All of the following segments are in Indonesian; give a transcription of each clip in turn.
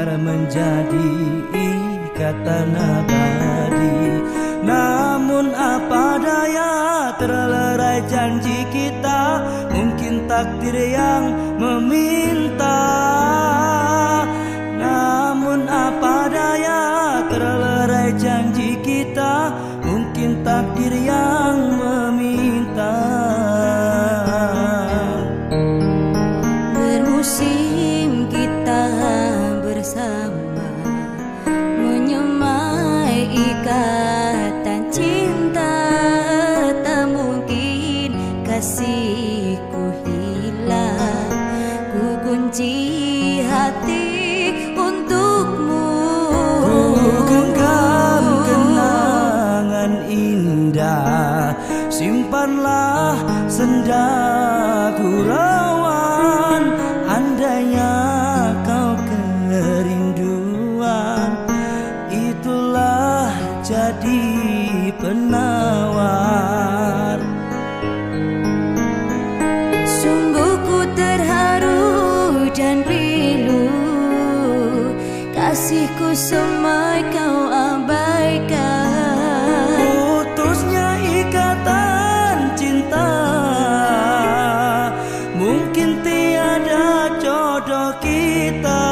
biar menjadi ikatan abadi. Namun apa daya, terlerai janji kita, mungkin takdir yang meminta. Namun apa daya, terlerai janji kita, mungkin takdir yang meminta. Bermusim kita bersama, menyemai ikatan cinta. Tak mungkin kasihku hilang, ku kunci hati untukmu. Ku genggam kenangan indah, simpanlah senda gurauan. Andainya kau kerinduan, itulah jadi penawar. Sungguh ku terharu dan pilu, kasihku semai kau abaikan. Putusnya ikatan cinta, mungkin tiada jodoh kita.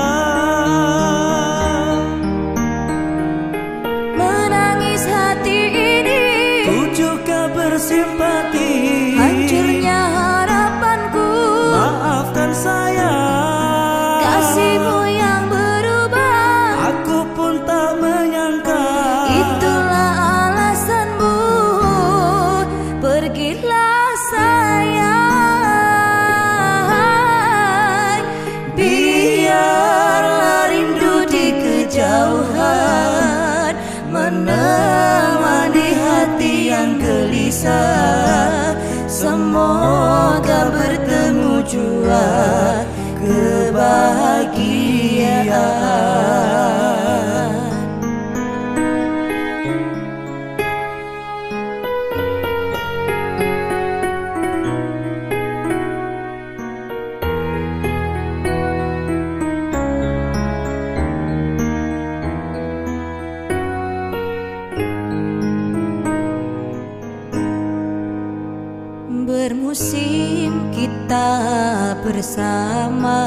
Menangis hati ini, Ku juga bersimpati, hancurnya harapanku. maafkan saya, Kasihmu yang berubah, aku pun tak menyangka. itulah alasanmu. Pergilah sayang, biarlah rindu di kejauhan menemani hati yang gelisah. Semoga bertemu jua kebahagiaan. Bermusim kita bersama,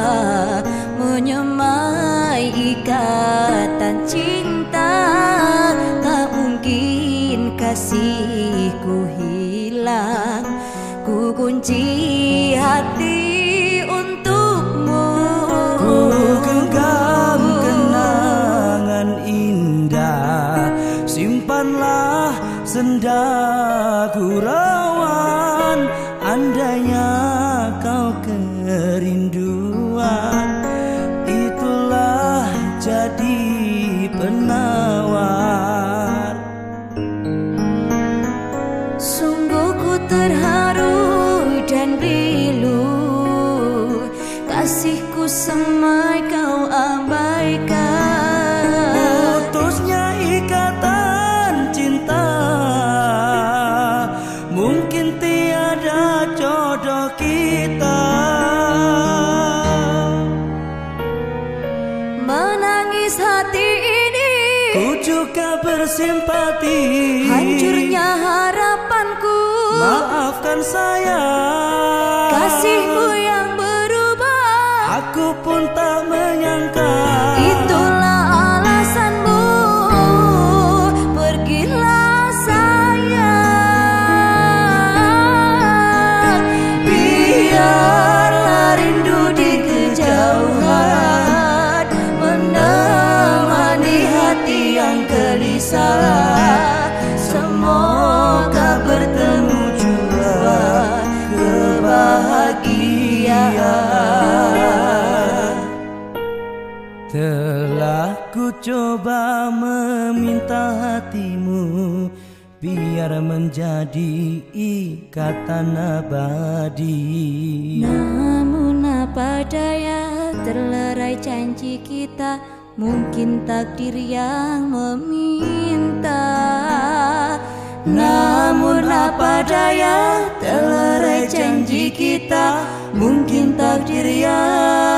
menyemai ikatan cinta. Tak mungkin kasihku hilang, ku kunci hati untukmu. Ku genggam kenangan indah, simpanlah senda gurauan. Andainya kau kerinduan, itulah jadi penawar. Sungguh ku terharu dan pilu, kasihku semai kau abaikan. Putusnya ikatan cinta, mungkin tiada jodoh kita. Menangis hati ini, Ku juga bersimpati, hancurnya harapanku. maafkan saya, Kasihmu yang berubah, aku pun tak menyangka. itulah alasanmu. Pergilah sayang, biarlah rindu di kejauhan menemani hati yang gelisah. Semoga bertemu jua kebahagiaan. Telah ku coba meminta hatimu, biar menjadi ikatan abadi. Namun apa daya, terlerai janji kita, mungkin takdir yang meminta. Namun apa daya, terlerai janji kita, mungkin takdir yang